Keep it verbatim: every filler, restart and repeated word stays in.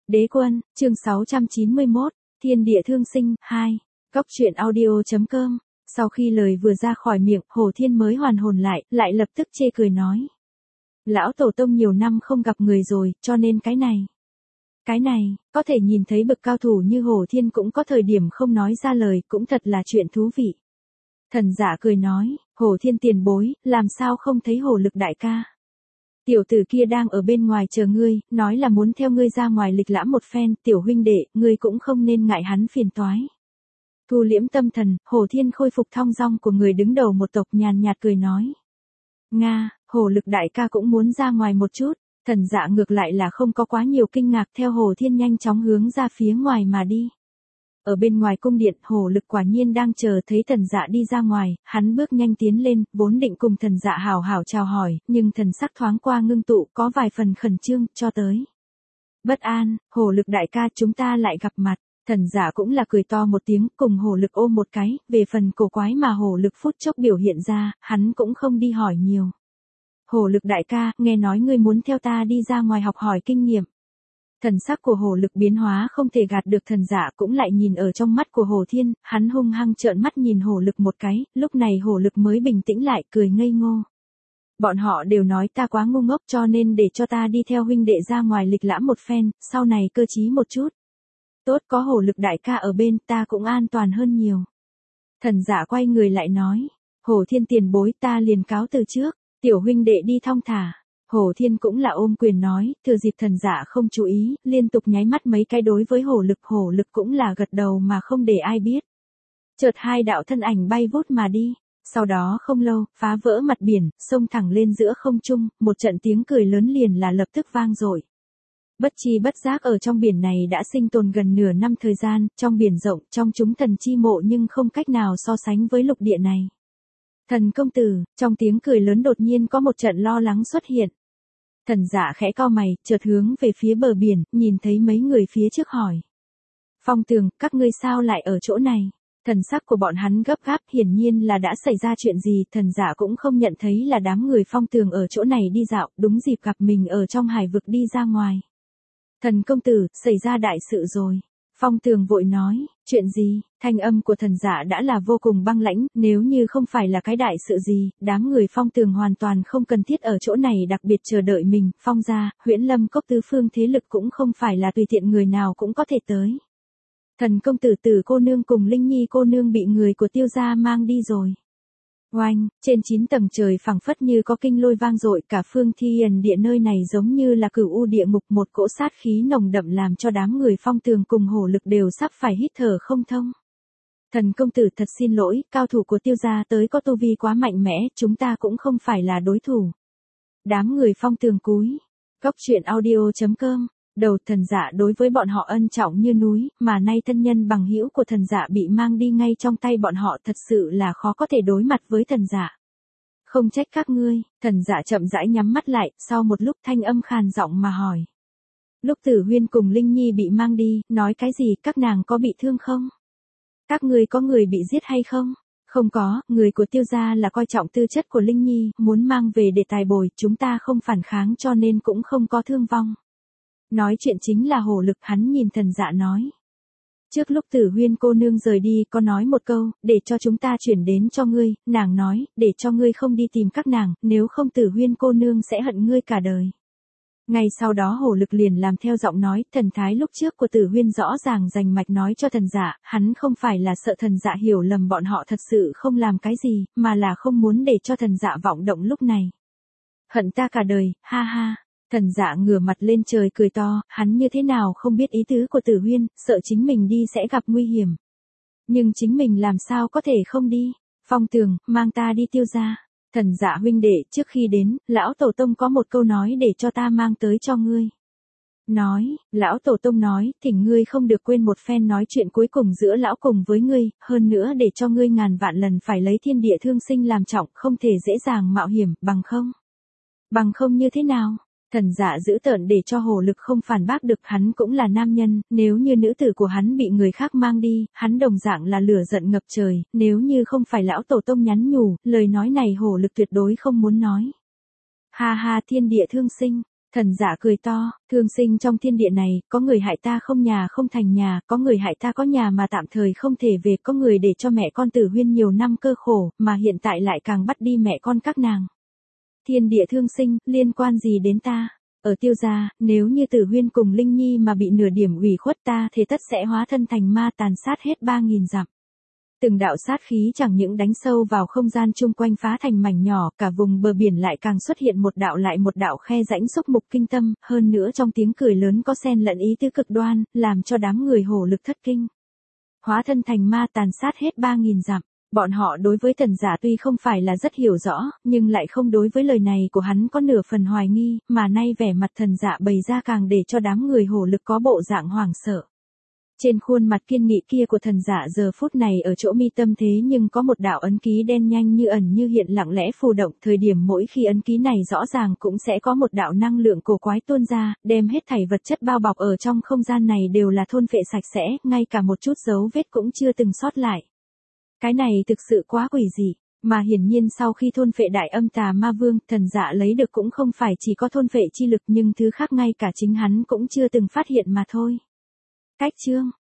Đế quân, chương sáu trăm chín mươi mốt, Thiên địa thương sinh, hai. Góc truyện audio.com. Sau khi lời vừa ra khỏi miệng, Hồ Thiên mới hoàn hồn lại, lại lập tức chê cười nói. Lão tổ tông nhiều năm không gặp người rồi, cho nên cái này. Cái này, có thể nhìn thấy bậc cao thủ như Hồ Thiên cũng có thời điểm không nói ra lời, cũng thật là chuyện thú vị. Thần giả cười nói, Hồ Thiên tiền bối, làm sao không thấy Hồ Lực đại ca. Tiểu tử kia đang ở bên ngoài chờ ngươi, nói là muốn theo ngươi ra ngoài lịch lãm một phen, tiểu huynh đệ, ngươi cũng không nên ngại hắn phiền toái. Thu liễm tâm thần, Hồ Thiên khôi phục thong dong của người đứng đầu một tộc, nhàn nhạt cười nói. Nga, Hồ Lực đại ca cũng muốn ra ngoài một chút, thần dạ ngược lại là không có quá nhiều kinh ngạc, theo Hồ Thiên nhanh chóng hướng ra phía ngoài mà đi. Ở bên ngoài cung điện, Hồ Lực quả nhiên đang chờ thấy thần dạ đi ra ngoài, hắn bước nhanh tiến lên, vốn định cùng thần dạ hào hào chào hỏi, nhưng thần sắc thoáng qua ngưng tụ, có vài phần khẩn trương, cho tới. Bất an, Hồ Lực đại ca, chúng ta lại gặp mặt, thần dạ cũng là cười to một tiếng, cùng Hồ Lực ôm một cái, về phần cổ quái mà Hồ Lực phút chốc biểu hiện ra, hắn cũng không đi hỏi nhiều. Hồ Lực đại ca, nghe nói ngươi muốn theo ta đi ra ngoài học hỏi kinh nghiệm. Thần sắc của Hồ Lực biến hóa không thể gạt được thần giả, cũng lại nhìn ở trong mắt của Hồ Thiên, hắn hung hăng trợn mắt nhìn Hồ Lực một cái, lúc này Hồ Lực mới bình tĩnh lại, cười ngây ngô. Bọn họ đều nói ta quá ngu ngốc, cho nên để cho ta đi theo huynh đệ ra ngoài lịch lãm một phen, sau này cơ trí một chút. Tốt, có Hồ Lực đại ca ở bên, ta cũng an toàn hơn nhiều. Thần giả quay người lại nói, Hồ Thiên tiền bối, ta liền cáo từ trước, tiểu huynh đệ đi thong thả. Hồ Thiên cũng là ôm quyền nói, thừa dịp thần giả không chú ý, liên tục nháy mắt mấy cái đối với Hồ Lực, Hồ Lực cũng là gật đầu mà không để ai biết. Chợt hai đạo thân ảnh bay vút mà đi, sau đó không lâu, phá vỡ mặt biển, xông thẳng lên giữa không trung, một trận tiếng cười lớn liền là lập tức vang dội. Bất chi bất giác ở trong biển này đã sinh tồn gần nửa năm thời gian, trong biển rộng, trong chúng thần chi mộ nhưng không cách nào so sánh với lục địa này. Thần công tử, trong tiếng cười lớn đột nhiên có một trận lo lắng xuất hiện. Thần giả khẽ cau mày, chợt hướng về phía bờ biển, nhìn thấy mấy người phía trước hỏi. Phong Tường, các ngươi sao lại ở chỗ này? Thần sắc của bọn hắn gấp gáp, hiển nhiên là đã xảy ra chuyện gì, thần giả cũng không nhận thấy là đám người Phong Tường ở chỗ này đi dạo, đúng dịp gặp mình ở trong hải vực đi ra ngoài. Thần công tử, xảy ra đại sự rồi. Phong Tường vội nói, chuyện gì? Thanh âm của thần giả đã là vô cùng băng lãnh, nếu như không phải là cái đại sự gì, đám người Phong Tường hoàn toàn không cần thiết ở chỗ này đặc biệt chờ đợi mình, Phong gia, Huyễn Lâm cốc tứ phương thế lực cũng không phải là tùy tiện người nào cũng có thể tới. Thần công tử Tử cô nương cùng Linh Nhi cô nương bị người của Tiêu gia mang đi rồi. Oanh, trên chín tầng trời phẳng phất như có kinh lôi vang dội, cả phương thiên địa nơi này giống như là cửu u địa ngục, một cỗ sát khí nồng đậm làm cho đám người Phong Tường cùng Hồ Lực đều sắp phải hít thở không thông. Thần công tử thật xin lỗi, cao thủ của Tiêu gia tới có tu vi quá mạnh mẽ, chúng ta cũng không phải là đối thủ. Đám người Phong Tường cúi. Góc truyện audio.com. Đầu thần dạ đối với bọn họ ân trọng như núi, mà nay thân nhân bằng hữu của thần dạ bị mang đi ngay trong tay bọn họ, thật sự là khó có thể đối mặt với thần dạ. Không trách các ngươi, thần dạ chậm rãi nhắm mắt lại, sau một lúc thanh âm khàn giọng mà hỏi. Lúc Tử Huyên cùng Linh Nhi bị mang đi, nói cái gì, các nàng có bị thương không? Các ngươi có người bị giết hay không? Không có, người của Tiêu gia là coi trọng tư chất của Linh Nhi, muốn mang về để tài bồi, chúng ta không phản kháng cho nên cũng không có thương vong. Nói chuyện chính là Hồ Lực, hắn nhìn thần dạ nói. Trước lúc Tử Huyên cô nương rời đi có nói một câu, để cho chúng ta chuyển đến cho ngươi, nàng nói, để cho ngươi không đi tìm các nàng, nếu không Tử Huyên cô nương sẽ hận ngươi cả đời. Ngay sau đó Hồ Lực liền làm theo giọng nói, thần thái lúc trước của Tử Huyên rõ ràng rành mạch nói cho thần dạ, hắn không phải là sợ thần dạ hiểu lầm bọn họ thật sự không làm cái gì, mà là không muốn để cho thần dạ vọng động lúc này. Hận ta cả đời, ha ha. Thần dạ ngửa mặt lên trời cười to, hắn như thế nào không biết ý tứ của Tử Huyên, sợ chính mình đi sẽ gặp nguy hiểm. Nhưng chính mình làm sao có thể không đi? Phong Tường, mang ta đi Tiêu gia. Thần dạ huynh đệ, trước khi đến, lão tổ tông có một câu nói để cho ta mang tới cho ngươi. Nói, lão tổ tông nói, thỉnh ngươi không được quên một phen nói chuyện cuối cùng giữa lão cùng với ngươi, hơn nữa để cho ngươi ngàn vạn lần phải lấy thiên địa thương sinh làm trọng, không thể dễ dàng mạo hiểm, bằng không. Bằng không như thế nào? Thần dạ giữ tợn để cho Hồ Lực không phản bác được, hắn cũng là nam nhân, nếu như nữ tử của hắn bị người khác mang đi, hắn đồng dạng là lửa giận ngập trời, nếu như không phải lão tổ tông nhắn nhủ, lời nói này Hồ Lực tuyệt đối không muốn nói. Ha ha, thiên địa thương sinh, Thần dạ cười to, thương sinh trong thiên địa này, có người hại ta không nhà không thành nhà, có người hại ta có nhà mà tạm thời không thể về, có người để cho mẹ con Tử Huyên nhiều năm cơ khổ, mà hiện tại lại càng bắt đi mẹ con các nàng. Thiên địa thương sinh, liên quan gì đến ta? Ở Tiêu gia, nếu như Tử Huyên cùng Linh Nhi mà bị nửa điểm ủy khuất ta thế tất sẽ hóa thân thành ma tàn sát hết ba nghìn dặm. Từng đạo sát khí chẳng những đánh sâu vào không gian chung quanh phá thành mảnh nhỏ, cả vùng bờ biển lại càng xuất hiện một đạo lại một đạo khe rãnh xúc mục kinh tâm, hơn nữa trong tiếng cười lớn có xen lẫn ý tứ cực đoan, làm cho đám người hổ lực thất kinh. Hóa thân thành ma tàn sát hết ba nghìn dặm, bọn họ đối với Thần Dạ tuy không phải là rất hiểu rõ, nhưng lại không đối với lời này của hắn có nửa phần hoài nghi, mà nay vẻ mặt Thần Dạ bày ra càng để cho đám người hổ lực có bộ dạng hoảng sợ. Trên khuôn mặt kiên nghị kia của Thần Dạ giờ phút này ở chỗ mi tâm thế nhưng có một đạo ấn ký đen nhanh như ẩn như hiện lặng lẽ phù động, thời điểm mỗi khi ấn ký này rõ ràng cũng sẽ có một đạo năng lượng cổ quái tuôn ra, đem hết thảy vật chất bao bọc ở trong không gian này đều là thôn phệ sạch sẽ, ngay cả một chút dấu vết cũng chưa từng sót lại. Cái này thực sự quá quỷ dị, mà hiển nhiên sau khi thôn phệ đại âm tà ma vương, Thần Dạ lấy được cũng không phải chỉ có thôn phệ chi lực nhưng thứ khác ngay cả chính hắn cũng chưa từng phát hiện mà thôi. Cách chương